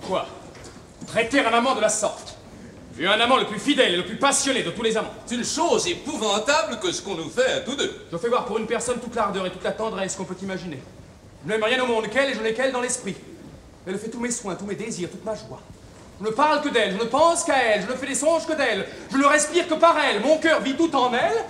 Pourquoi traiter un amant de la sorte? Et un amant le plus fidèle et le plus passionné de tous les amants. C'est une chose épouvantable que ce qu'on nous fait à tous deux. Je fais voir pour une personne toute l'ardeur et toute la tendresse qu'on peut imaginer. Je n'aime rien au monde qu'elle et je n'ai qu'elle dans l'esprit. Elle fait tous mes soins, tous mes désirs, toute ma joie. Je ne parle que d'elle, je ne pense qu'à elle, je ne fais des songes que d'elle, je ne respire que par elle, mon cœur vit tout en elle.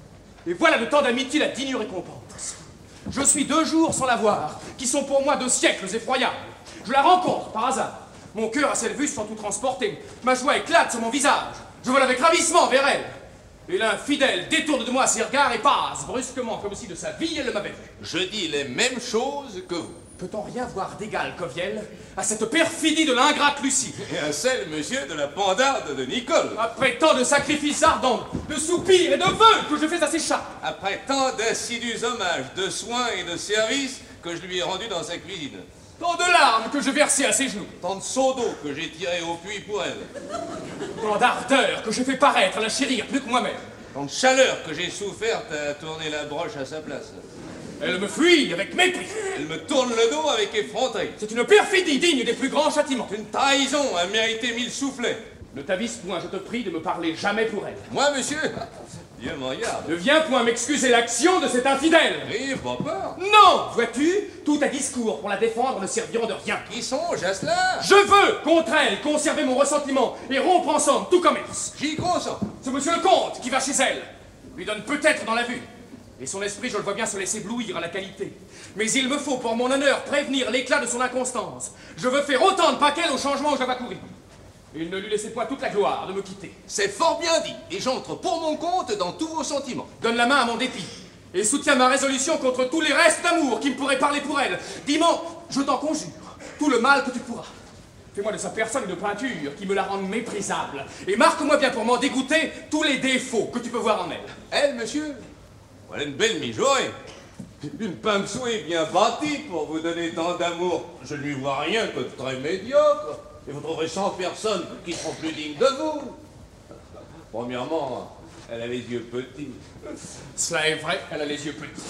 Et voilà le temps d'amitié, la digne récompense. Je suis 2 jours sans la voir, qui sont pour moi 2 siècles effroyables. Je la rencontre par hasard. Mon cœur à cette vue se sent tout transporté. Ma joie éclate sur mon visage. Je vole avec ravissement vers elle. Et l'infidèle détourne de moi ses regards et passe brusquement, comme si de sa vie elle m'avait vu. Je dis les mêmes choses que vous. Peut-on rien voir d'égal, Coviel, à cette perfidie de l'ingrate Lucie? Et à celle, monsieur, de la pendarde de Nicole. Après tant de sacrifices ardents, de soupirs et de vœux que je fais à ses chats. Après tant d'assidus hommages, de soins et de services que je lui ai rendus dans sa cuisine. Tant de larmes que je versais à ses genoux. Tant de seaux d'eau que j'ai tirés au puits pour elle. Tant d'ardeur que j'ai fait paraître à la chérir plus que moi-même. Tant de chaleur que j'ai soufferte à tourner la broche à sa place. Elle me fuit avec mépris. Elle me tourne le dos avec effronterie. C'est une perfidie digne des plus grands châtiments. Une trahison à mériter 1000 soufflets. Ne t'avise point, je te prie de me parler jamais pour elle. Moi, monsieur, Dieu m'en garde. Ne viens point m'excuser l'action de cet infidèle. Oui, pas peur. Non, vois-tu, tous tes discours pour la défendre ne serviront de rien. Qui songe à cela? Je veux, contre elle, conserver mon ressentiment et rompre ensemble tout commerce. J'y consens. C'est monsieur le comte qui va chez elle. Lui donne peut-être dans la vue. Et son esprit, je le vois bien, se laisse éblouir à la qualité. Mais il me faut, pour mon honneur, prévenir l'éclat de son inconstance. Je veux faire autant de pas qu'elle au changement où je la vois courir. Il ne lui laissait point toute la gloire de me quitter. C'est fort bien dit, et j'entre pour mon compte dans tous vos sentiments. Donne la main à mon dépit, et soutiens ma résolution contre tous les restes d'amour qui me pourraient parler pour elle. Dis-moi, je t'en conjure, tout le mal que tu pourras. Fais-moi de sa personne une peinture qui me la rende méprisable, et marque-moi bien pour m'en dégoûter tous les défauts que tu peux voir en elle. Elle, monsieur? Voilà une belle mijaurée. Une femme souée bien bâtie pour vous donner tant d'amour. Je ne lui vois rien que de très médiocre. Et vous trouverez 100 personnes qui seront plus dignes de vous. Premièrement, elle a les yeux petits. Cela est vrai, elle a les yeux petits.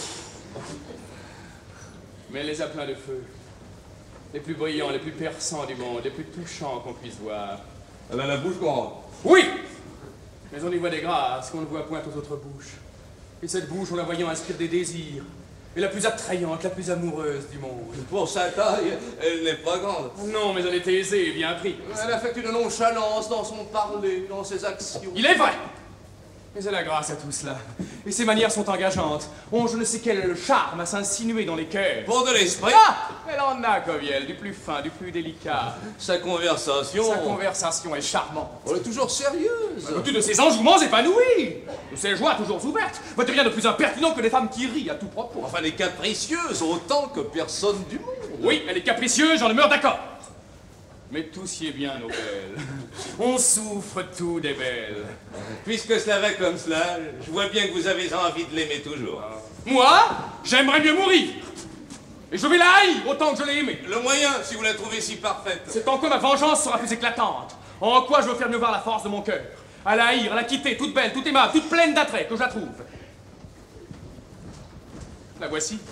Mais elle les a pleins de feu. Les plus brillants, les plus perçants du monde, les plus touchants qu'on puisse voir. Elle a la bouche grande. Oui! Mais on y voit des grâces qu'on ne voit point aux autres bouches. Et cette bouche, en la voyant, inspire des désirs. Et la plus attrayante, la plus amoureuse du monde. Pour sa taille, elle n'est pas grande. Non, mais elle était aisée et bien prise. Elle a fait une nonchalance dans son parler, dans ses actions. Il est vrai! Mais elle a grâce à tout cela. Et ses manières sont engageantes. Ont je ne sais quel charme à s'insinuer dans les cœurs. Pour de l'esprit. Ah! Elle en a, Coviel, du plus fin, du plus délicat. Sa conversation. Sa conversation est charmante. Elle est toujours sérieuse. Au-dessus de ses enjouements épanouis, de ses joies toujours ouvertes, vois-tu rien de plus impertinent que des femmes qui rient à tout propos. Enfin, elle est capricieuse autant que personne du monde. Oui, elle est capricieuse, j'en demeure d'accord. Mais tous y est bien, nos belles. On souffre tout des belles. Puisque cela va comme cela, je vois bien que vous avez envie de l'aimer toujours. Moi, j'aimerais mieux mourir. Et je vais la haïr autant que je l'ai aimée. Le moyen, si vous la trouvez si parfaite. C'est en quoi ma vengeance sera plus éclatante. En quoi je veux faire mieux voir la force de mon cœur. À la haïr, à la quitter, toute belle, toute aimable, toute pleine d'attrait, que je la trouve. La voici.